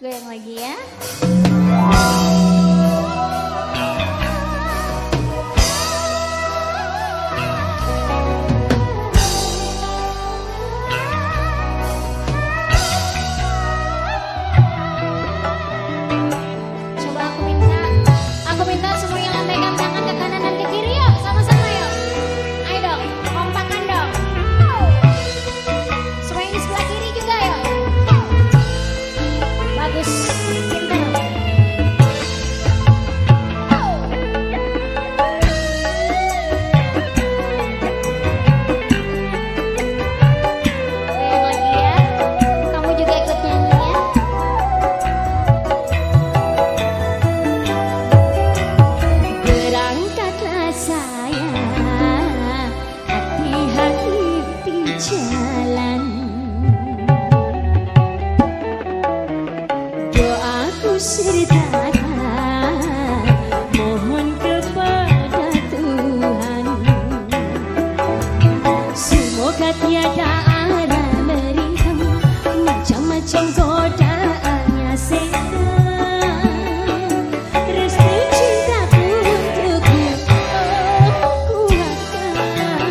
Goyang lagi ya. Aku minta semua yang lambaikan tangan ke kanan dan ke kiri yuk, sama-sama yuk. Ayo dong, kompakan dong. Semua yang di sebelah kiri juga yuk. Bagus, pintar. Goyang lagi ya. Kamu juga ikut nyanyi ya. Berangkatlah saya, hati-hati di jalan. Doaku sertakan, mohon kepada Tuhan. Semoga tiada ada berikan macam-macam godaannya setan. Restu cintaku untukmu kuatkan.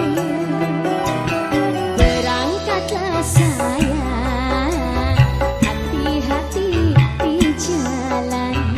Berangkatlah saya, hati-hati di jalan.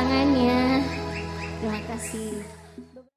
tangannya. Terima kasih.